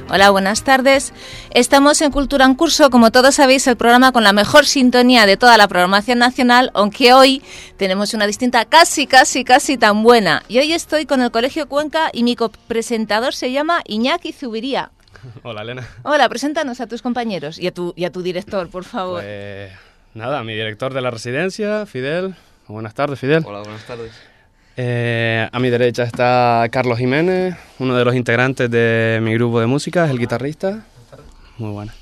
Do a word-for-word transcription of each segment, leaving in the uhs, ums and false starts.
Hola, buenas tardes. Estamos en Cultura en Curso, como todos sabéis, el programa con la mejor sintonía de toda la programación nacional, aunque hoy tenemos una distinta casi, casi, casi tan buena. Y hoy estoy con el Colegio Cuenca y mi copresentador se llama Iñaki Zubiría. Hola, Elena. Hola, preséntanos a tus compañeros y a tu, y a tu director, por favor. Pues nada, mi director de la residencia, Fidel. Buenas tardes, Fidel. Hola, buenas tardes. Eh, a mi derecha está Carlos Jiménez, uno de los integrantes de mi grupo de música, es el guitarrista. Muy buena.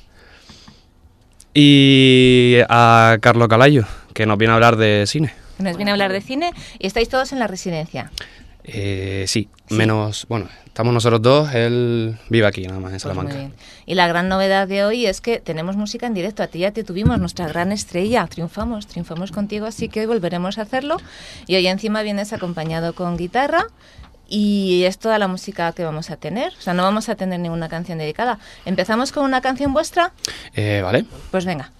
Y a Carlos Calayo, que nos viene a hablar de cine. Nos viene a hablar de cine y estáis todos en la residencia. Eh, sí, Sí. menos, bueno, estamos nosotros dos, él vive aquí nada más en Pues Salamanca. muy bien. Y la gran novedad de hoy es que tenemos música en directo. A ti ya te tuvimos, nuestra gran estrella. Triunfamos, triunfamos contigo, así que hoy volveremos a hacerlo. Y hoy encima vienes acompañado con guitarra y es toda la música que vamos a tener. O sea, no vamos a tener ninguna canción dedicada. ¿Empezamos con una canción vuestra? Eh, vale. Pues venga.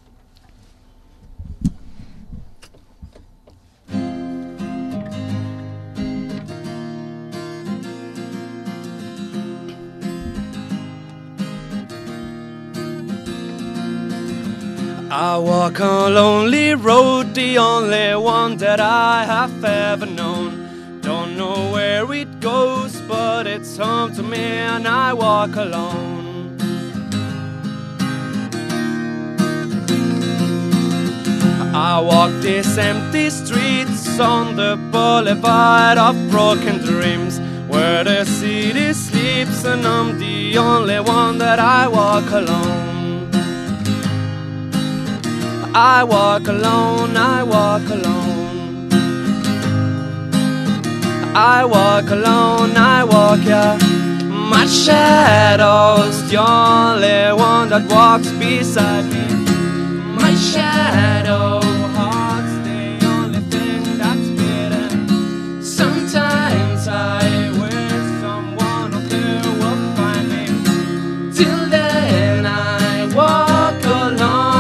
I walk a lonely road, the only one that I have ever known. Don't know where it goes, but it's home to me and I walk alone. I walk these empty streets on the boulevard of broken dreams, where the city sleeps and I'm the only one that I walk alone. I walk alone, I walk alone. I walk alone, I walk, yeah. My shadow's the only one that walks beside me. My shadow heart's the only thing that's beating. Sometimes I wish someone out there will find me. Till then I walk alone.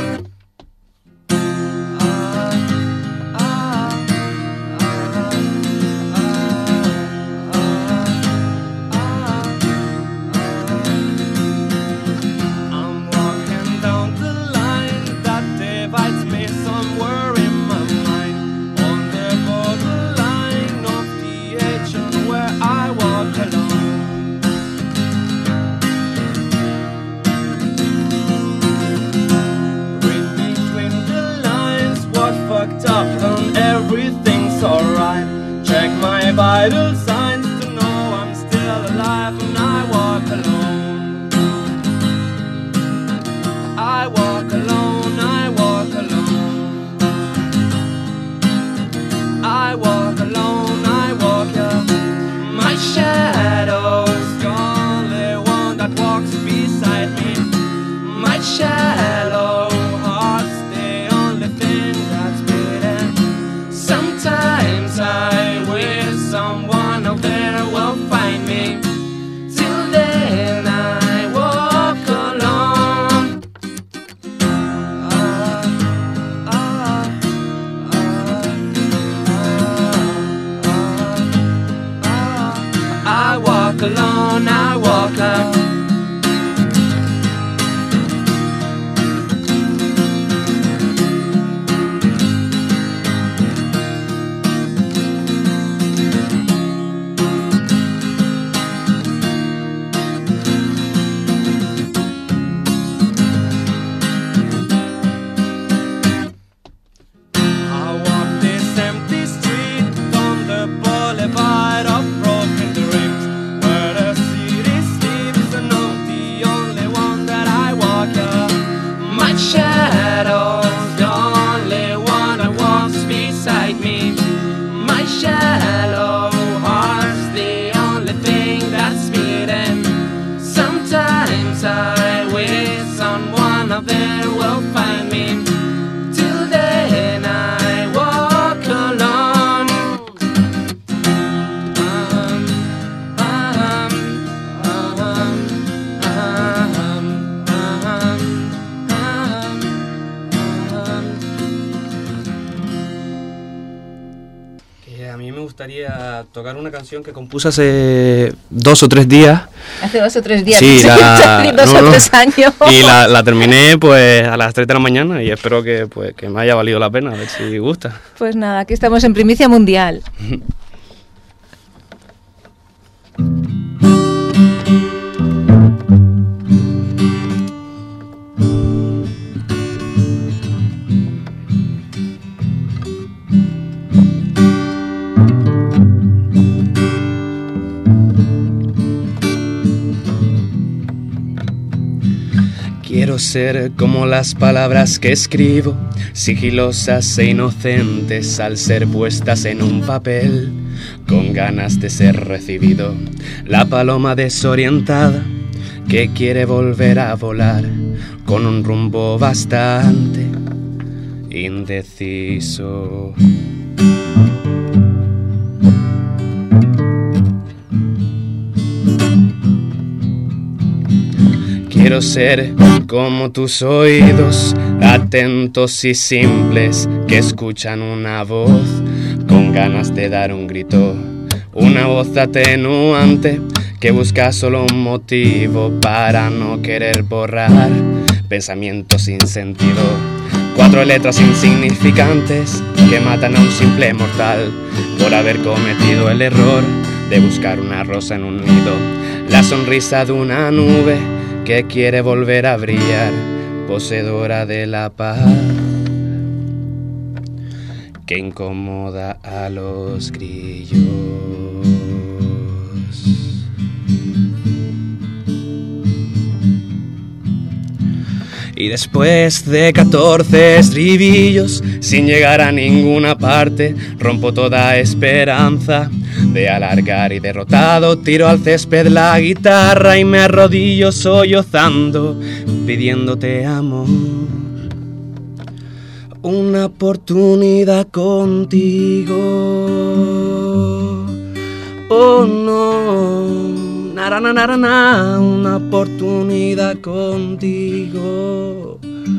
Everything's alright. Check my vital signs to know I'm still alive and I walk alone. I walk alone, I walk alone. I walk alone, I walk, yeah. My shadow's the only one that walks beside me. My shadow heart's the only thing that's beating. Sometimes I wish someone out there will find me. Till then I walk alone. Ah, ah, ah, ah, ah, ah. I walk alone, I walk alone. A mí me gustaría tocar una canción que compuse hace dos o tres días Hace dos o tres días. Sí, la, dos no, o no. tres años. Y la, la terminé pues a las tres de la mañana y espero que, pues, que me haya valido la pena, a ver si gusta. Pues nada, aquí estamos en primicia mundial. Quiero ser como las palabras que escribo, sigilosas e inocentes al ser puestas en un papel, con ganas de ser recibido. La paloma desorientada que quiere volver a volar, con un rumbo bastante indeciso. Quiero ser como tus oídos, atentos y simples, que escuchan una voz con ganas de dar un grito. Una voz atenuante que busca solo un motivo para no querer borrar pensamientos sin sentido. Cuatro letras insignificantes que matan a un simple mortal por haber cometido el error de buscar una rosa en un nido. La sonrisa de una nube que quiere volver a brillar, poseedora de la paz que incomoda a los grillos. Y después de catorce estribillos, sin llegar a ninguna parte, rompo toda esperanza de alargar y derrotado, tiro al césped la guitarra y me arrodillo sollozando, pidiéndote amor. Una oportunidad contigo. Oh no, na na na na, una oportunidad contigo.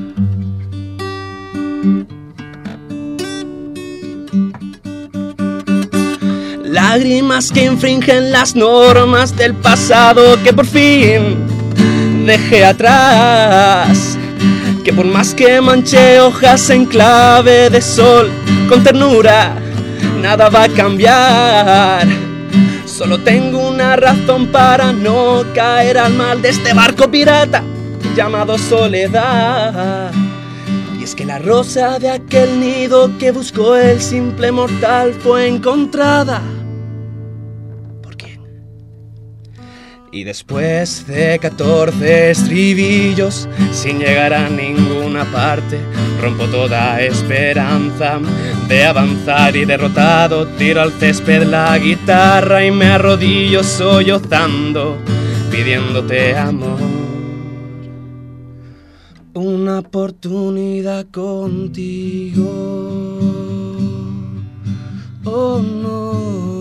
Lágrimas que infringen las normas del pasado que por fin dejé atrás. Que por más que manché hojas en clave de sol, con ternura nada va a cambiar. Solo tengo una razón para no caer al mal de este barco pirata llamado soledad. Y es que la rosa de aquel nido que buscó el simple mortal fue encontrada. ¿Por quién? Y después de catorce estribillos, sin llegar a ninguna parte, rompo toda esperanza de avanzar y derrotado, tiro al césped la guitarra y me arrodillo sollozando, pidiéndote amor. Una oportunidad contigo. Oh no.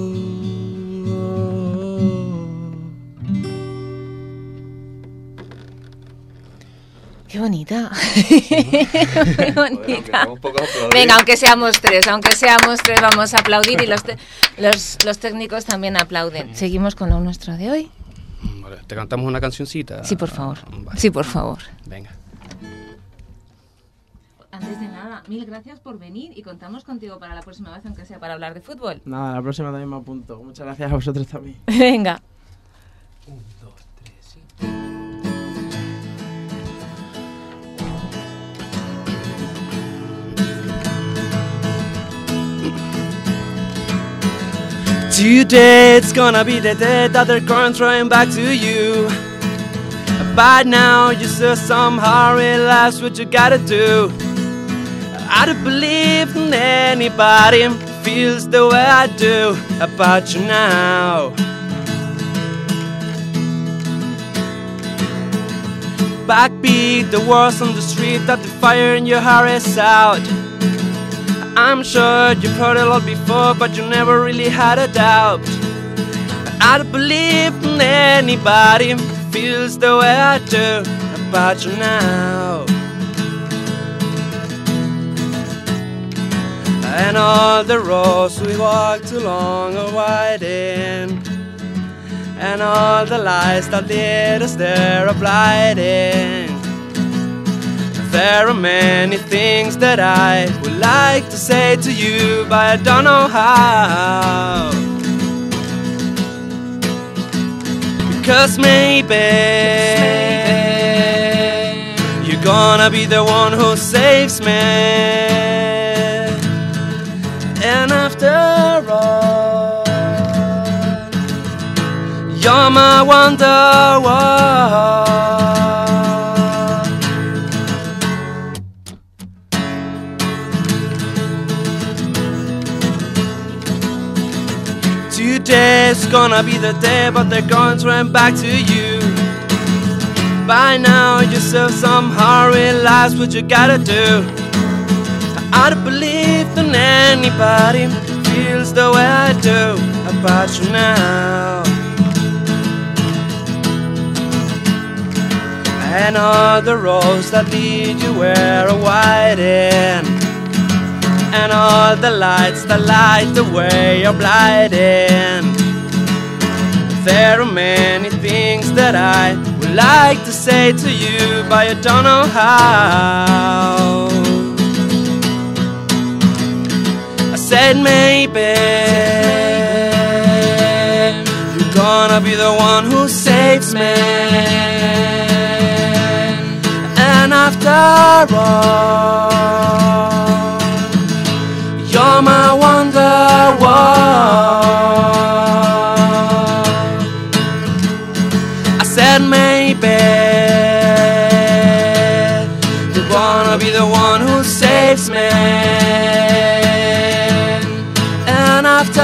Qué bonita. Muy bonita. Venga, aunque seamos tres, aunque seamos tres, vamos a aplaudir y los, te- los, los técnicos también aplauden. Seguimos con lo nuestro de hoy. Vale, ¿te cantamos una cancioncita? Sí, por favor. Vale. Sí, por favor. Venga. Antes de nada, mil gracias por venir y contamos contigo para la próxima vez, aunque sea para hablar de fútbol. Nada, la próxima también me apunto. Muchas gracias a vosotros también. Venga. Today it's gonna be the day that they're going throwing back to you. By now you still somehow realize what you gotta do. I don't believe in anybody who feels the way I do about you now. Backbeat the words on the street that the fire in your heart is out. I'm sure you've heard it all before, but you never really had a doubt. I don't believe in anybody who feels the way I do about you now. And all the roads we walked along are winding, and all the lights that lead us there are blinding. There are many things that I would like to say to you, but I don't know how. Because maybe you're gonna be the one who saves me. And after all, you're my wonderwall. Today's gonna be the day, but they're going to turn back to you. By now you still somehow realize what you gotta do. I don't believe that anybody feels the way I do about you now. And all the roads that lead you where are winding, and all the lights that light the way are blinding. There are many things that I would like to say to you, but I don't know how. I said maybe you're gonna be the one who saves me. And after all, you're my wonderwall. I said maybe you're gonna be the one who saves me. And after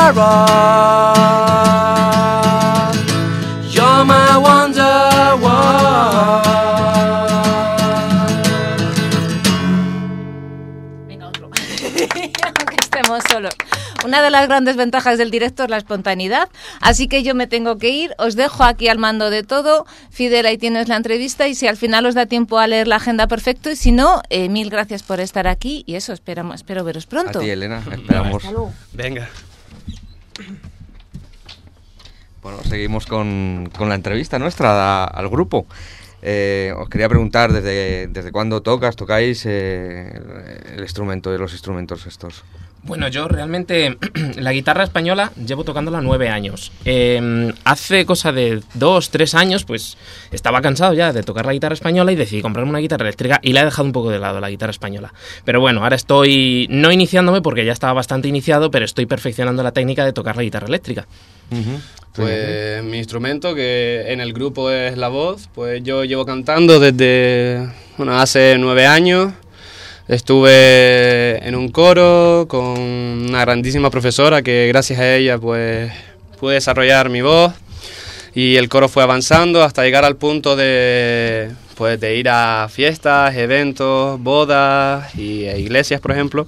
all, you're my wonderwall. Aunque estemos solos. Una de las grandes ventajas del directo es la espontaneidad, así que yo me tengo que ir. Os dejo aquí al mando de todo. Fidel, ahí tienes la entrevista y si al final os da tiempo a leer la agenda, perfecto, y si no, eh, mil gracias por estar aquí y eso, esperamos, espero veros pronto. A ti, Elena, esperamos. Venga. Bueno, seguimos con, con la entrevista nuestra a, al grupo. Eh, os quería preguntar desde, desde cuándo tocas, tocáis eh, el, el instrumento, los instrumentos estos. Bueno, yo realmente la guitarra española llevo tocándola nueve años. Eh, hace cosa de dos, tres años, pues estaba cansado ya de tocar la guitarra española y decidí comprarme una guitarra eléctrica y la he dejado un poco de lado, la guitarra española. Pero bueno, ahora estoy no iniciándome porque ya estaba bastante iniciado, pero estoy perfeccionando la técnica de tocar la guitarra eléctrica. Uh-huh. Pues mi instrumento, que en el grupo es la voz, pues yo llevo cantando desde, bueno, hace nueve años. Estuve en un coro con una grandísima profesora que gracias a ella pues pude desarrollar mi voz y el coro fue avanzando hasta llegar al punto de, pues, de ir a fiestas, eventos, bodas y a iglesias, por ejemplo.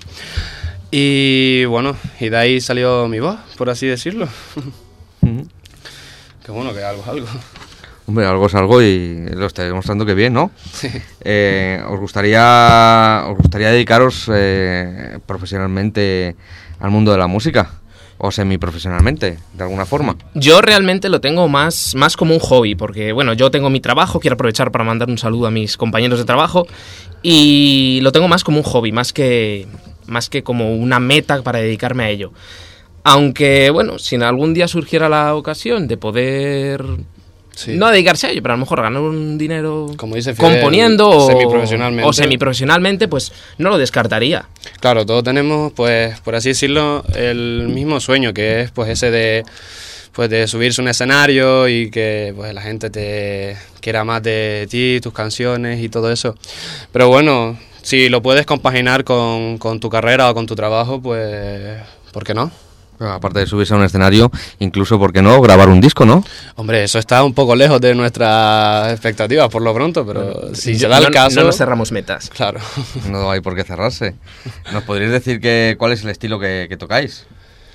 Y bueno, y de ahí salió mi voz, por así decirlo. Uh-huh. Qué bueno, que algo es algo. Hombre, algo es algo y lo estáis demostrando que bien, ¿no? Sí. Eh, ¿os gustaría, os gustaría dedicaros eh, profesionalmente al mundo de la música? ¿O semiprofesionalmente, de alguna forma? Yo realmente lo tengo más, más como un hobby, porque bueno, yo tengo mi trabajo, quiero aprovechar para mandar un saludo a mis compañeros de trabajo, y lo tengo más como un hobby, más que, más que como una meta para dedicarme a ello. Aunque, bueno, si algún día surgiera la ocasión de poder... Sí. No dedicarse a ello, pero a lo mejor ganar un dinero como dice Fidel, componiendo o semiprofesionalmente. o semiprofesionalmente, pues no lo descartaría. Claro, todos tenemos, pues, por así decirlo, el mismo sueño, que es pues ese de, pues, de subirse a un escenario y que pues la gente te quiera más de ti, tus canciones y todo eso. Pero bueno, si lo puedes compaginar con, con tu carrera o con tu trabajo, pues, ¿por qué no? Aparte de subirse a un escenario, incluso, ¿por qué no?, grabar un disco, ¿no? Hombre, eso está un poco lejos de nuestras expectativas por lo pronto, pero bueno, si se da no, el caso... No nos cerramos metas. Claro. No hay por qué cerrarse. ¿Nos podríais decir que, cuál es el estilo que, que tocáis?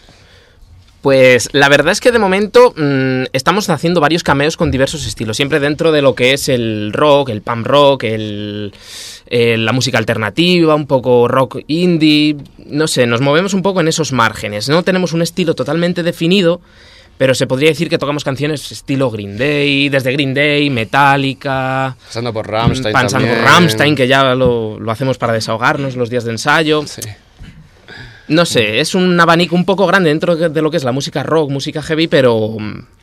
Pues la verdad es que de momento mmm, estamos haciendo varios cameos con diversos estilos, siempre dentro de lo que es el rock, el punk rock, el, el, la música alternativa, un poco rock indie, no sé, nos movemos un poco en esos márgenes, no tenemos un estilo totalmente definido, pero se podría decir que tocamos canciones estilo Green Day, desde Green Day, Metallica... Pasando por Rammstein Pasando también. por Rammstein, que ya lo, lo hacemos para desahogarnos los días de ensayo. Sí. No sé, es un abanico un poco grande dentro de lo que es la música rock, música heavy, pero...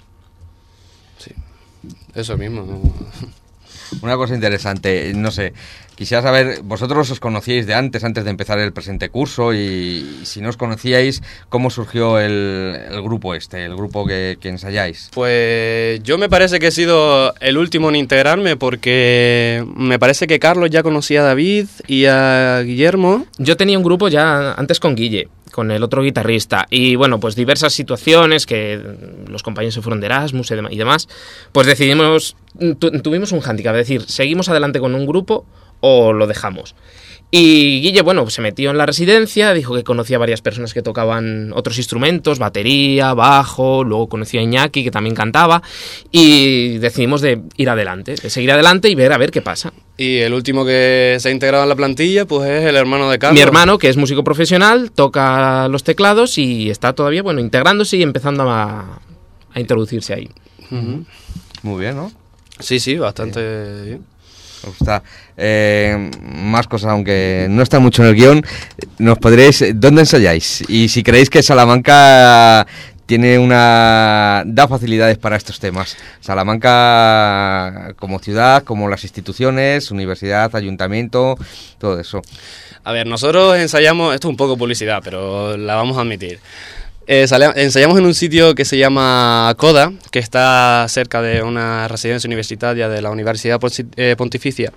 Sí, eso mismo, ¿no? Una cosa interesante, no sé, quisiera saber, vosotros os conocíais de antes, antes de empezar el presente curso, y, y si no os conocíais, ¿cómo surgió el, el grupo este, el grupo que, que ensayáis? Pues yo me parece que he sido el último en integrarme porque me parece que Carlos ya conocía a David y a Guillermo. Yo tenía un grupo ya antes con Guille, con el otro guitarrista, y bueno, pues diversas situaciones, que los compañeros se fueron de Erasmus y demás, pues decidimos, tu, tuvimos un hándicap, es decir, ¿seguimos adelante con un grupo o lo dejamos? Y Guille, bueno, se metió en la residencia, dijo que conocía a varias personas que tocaban otros instrumentos, batería, bajo, luego conoció a Iñaki, que también cantaba, y decidimos de ir adelante, de seguir adelante y ver a ver qué pasa. Y el último que se ha integrado en la plantilla, pues es el hermano de Carlos. Mi hermano, que es músico profesional, toca los teclados y está todavía, bueno, integrándose y empezando a, a introducirse ahí. Uh-huh. Muy bien, ¿no? Sí, sí, bastante sí. bien. Me gusta. Eh, más cosas, aunque no está mucho en el guión, nos podréis... ¿Dónde ensayáis? Y si creéis que Salamanca tiene una... da facilidades para estos temas. Salamanca como ciudad, como las instituciones, universidad, ayuntamiento, todo eso. A ver, nosotros ensayamos... Esto es un poco publicidad, pero la vamos a admitir. Eh, sale, ensayamos en un sitio que se llama Coda, que está cerca de una residencia universitaria de la Universidad Pontificia.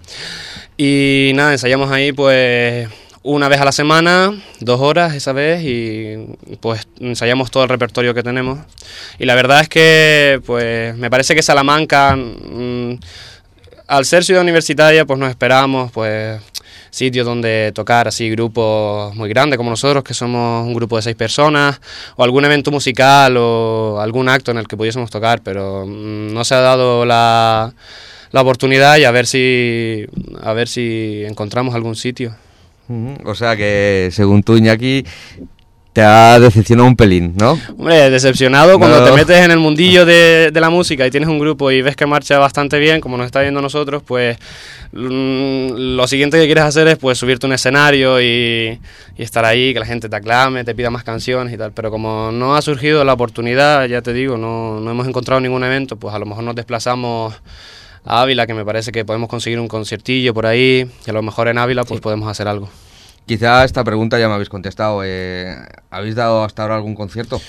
Y nada, ensayamos ahí pues una vez a la semana, dos horas esa vez, y pues ensayamos todo el repertorio que tenemos. Y la verdad es que pues me parece que Salamanca, mmm, al ser ciudad universitaria, pues nos esperamos pues sitios donde tocar así grupos muy grandes como nosotros, que somos un grupo de seis personas, o algún evento musical o algún acto en el que pudiésemos tocar, pero mmm, no se ha dado la, la oportunidad, y a ver si a ver si encontramos algún sitio. Uh-huh. O sea que, según tú, Iñaki, te ha decepcionado un pelín, ¿no? Hombre, decepcionado cuando no. te metes en el mundillo de, de la música y tienes un grupo y ves que marcha bastante bien, como nos está viendo nosotros, pues mmm, lo siguiente que quieres hacer es pues subirte a un escenario y, y estar ahí, que la gente te aclame, te pida más canciones y tal, pero como no ha surgido la oportunidad, ya te digo, no, no hemos encontrado ningún evento, pues a lo mejor nos desplazamos a Ávila, que me parece que podemos conseguir un conciertillo por ahí, que a lo mejor en Ávila pues sí. podemos hacer algo. Quizá esta pregunta ya me habéis contestado. Eh, ¿Habéis dado hasta ahora algún concierto?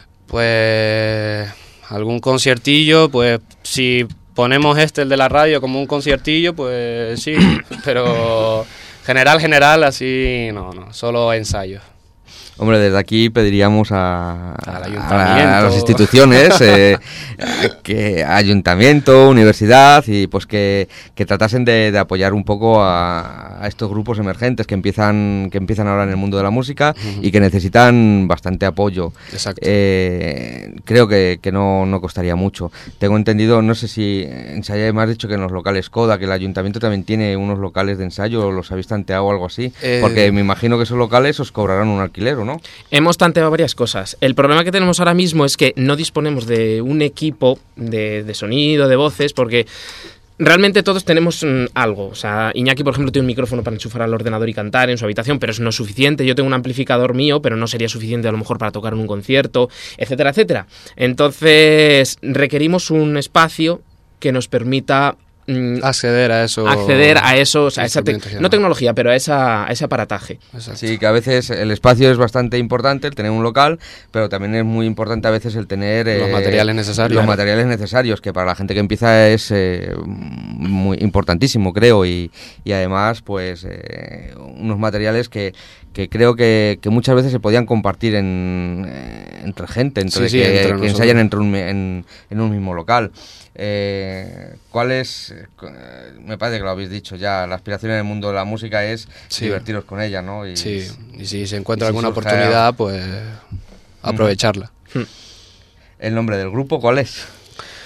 Pues algún conciertillo, pues si ponemos este, el de la radio, como un conciertillo, pues sí, pero general, general, así no, no, solo ensayos. Hombre, desde aquí pediríamos a, Al a, a las instituciones, eh, que ayuntamiento, universidad, y pues que, que tratasen de, de apoyar un poco a, a estos grupos emergentes que empiezan que empiezan ahora en el mundo de la música uh-huh. y que necesitan bastante apoyo. Exacto. Eh, creo que, que no, no costaría mucho. Tengo entendido, no sé si ensayáis, me has dicho que en los locales Coda, que el ayuntamiento también tiene unos locales de ensayo, ¿los habéis tanteado o algo así? Eh... Porque me imagino que esos locales os cobrarán un alquiler, ¿o no? Hemos tanteado varias cosas. El problema que tenemos ahora mismo es que no disponemos de un equipo de, de sonido, de voces, porque realmente todos tenemos mm, algo. O sea, Iñaki, por ejemplo, tiene un micrófono para enchufar al ordenador y cantar en su habitación, pero eso no es suficiente. Yo tengo un amplificador mío, pero no sería suficiente a lo mejor para tocar en un concierto, etcétera, etcétera. Entonces, requerimos un espacio que nos permita acceder a eso acceder a esos a esa te- no tecnología, pero a esa a ese aparataje. Exacto. Sí, que a veces el espacio es bastante importante, el tener un local, pero también es muy importante a veces el tener los eh, materiales necesarios los materiales necesarios, que para la gente que empieza es eh, muy importantísimo, creo, y, y además pues eh, unos materiales que que creo que, que muchas veces se podían compartir en, eh, entre gente, entre sí, que, sí, entre que ensayan entre un, en, en un mismo local. Eh, ¿Cuál es? Eh, me parece que lo habéis dicho ya, la aspiración en el mundo de la música es sí. divertiros con ella, ¿no? Y, sí, y si se encuentra y alguna si oportunidad, pues aprovecharla. ¿El nombre del grupo cuál es?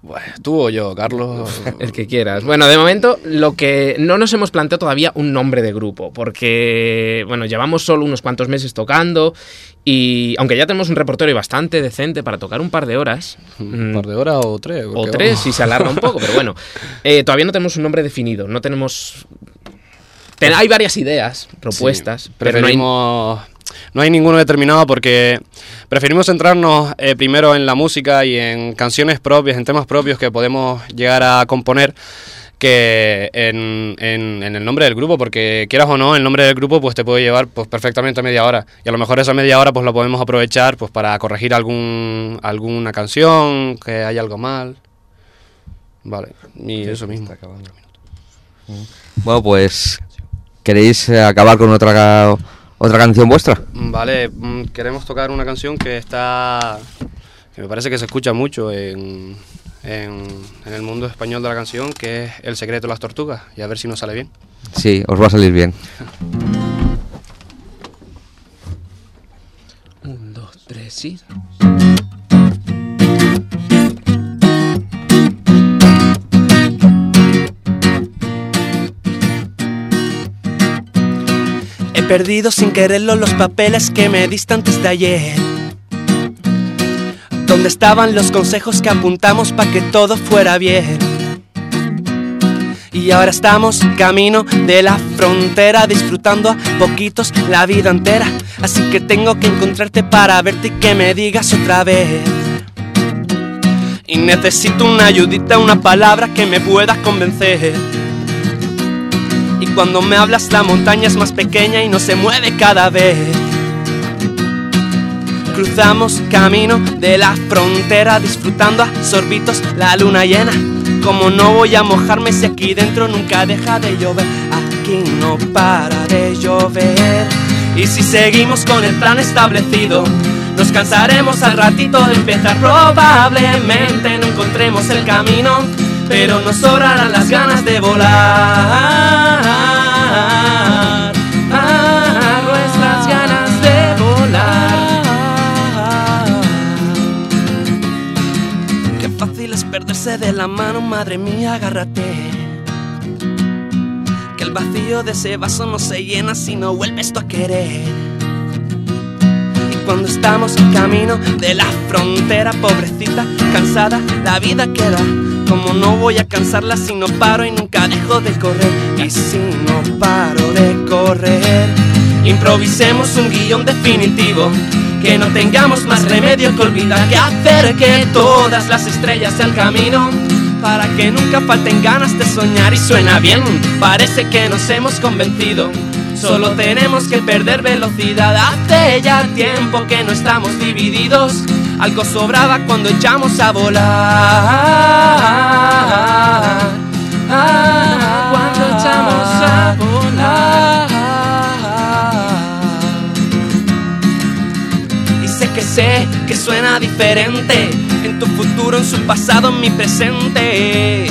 Bueno, tú o yo, Carlos. El que quieras. Bueno, de momento, lo que no nos hemos planteado todavía un nombre de grupo, porque, bueno, llevamos solo unos cuantos meses tocando y, aunque ya tenemos un repertorio bastante decente para tocar un par de horas... ¿Un par de horas o tres? O tres, vamos. Si se alarga un poco, pero bueno, eh, todavía no tenemos un nombre definido, no tenemos... Ten, hay varias ideas, propuestas, sí, pero no hay... No hay ninguno determinado porque preferimos centrarnos eh, primero en la música y en canciones propias, en temas propios que podemos llegar a componer, que en, en, en el nombre del grupo, porque quieras o no, el nombre del grupo pues te puede llevar pues perfectamente media hora, y a lo mejor esa media hora pues la podemos aprovechar pues para corregir algún alguna canción, que hay algo mal. Vale, y eso mismo. Bueno, pues ¿queréis acabar con otra otra canción vuestra? Vale, queremos tocar una canción que está que me parece que se escucha mucho en, en, en el mundo español de la canción, que es El secreto de las tortugas, y a ver si nos sale bien. Sí, os va a salir bien. Un, dos, tres, sí. He perdido sin quererlo los papeles que me diste antes de ayer. ¿Dónde estaban los consejos que apuntamos para que todo fuera bien? Y ahora estamos camino de la frontera, disfrutando a poquitos la vida entera. Así que tengo que encontrarte para verte y que me digas otra vez. Y necesito una ayudita, una palabra que me pueda convencer. Y cuando me hablas la montaña es más pequeña y no se mueve cada vez. Cruzamos camino de la frontera, disfrutando a sorbitos la luna llena. Como no voy a mojarme si aquí dentro nunca deja de llover. Aquí no para de llover. Y si seguimos con el plan establecido, nos cansaremos al ratito de empezar. Probablemente no encontremos el camino, pero nos sobrarán las ganas de volar. Ah, nuestras ganas de volar. Qué fácil es perderse de la mano, madre mía, agárrate. Que el vacío de ese vaso no se llena si no vuelves tú a querer. Y cuando estamos en camino de la frontera, pobrecita, cansada, la vida queda. Como no voy a cansarla si no paro y nunca dejo de correr. Y si no paro de correr, improvisemos un guión definitivo, que no tengamos más remedio que olvidar, que hacer que todas las estrellas sean camino, para que nunca falten ganas de soñar. Y suena bien, parece que nos hemos convencido. Solo tenemos que perder velocidad. Hace ya tiempo que no estamos divididos. Algo sobraba cuando echamos a volar. Ah, cuando echamos a volar. Y sé que sé que suena diferente, en tu futuro, en su pasado, en mi presente.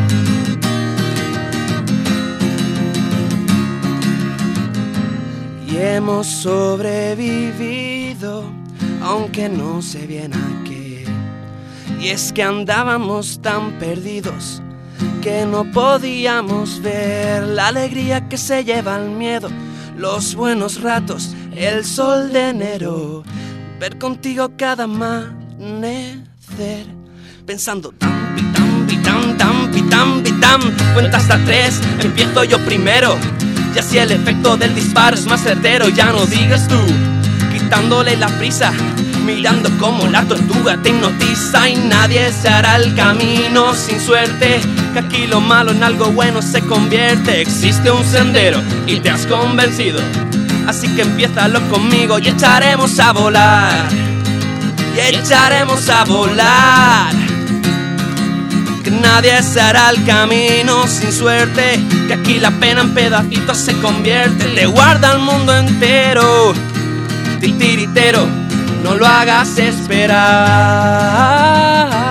Y hemos sobrevivido, aunque no sé bien a qué. Y es que andábamos tan perdidos que no podíamos ver la alegría que se lleva el miedo, los buenos ratos, el sol de enero, ver contigo cada amanecer, pensando tan, pitam, pitam, tam, pitam, pitam. Cuenta hasta tres, empiezo yo primero, y así el efecto del disparo es más certero. Ya no digas tú, quitándole la prisa, mirando como la tortuga te hipnotiza. Y nadie se hará el camino sin suerte, que aquí lo malo en algo bueno se convierte. Existe un sendero y te has convencido, así que empiézalo conmigo y echaremos a volar. Y echaremos a volar. Que nadie se hará el camino sin suerte, que aquí la pena en pedacitos se convierte. Te guarda el mundo entero, titiritero, no lo hagas esperar.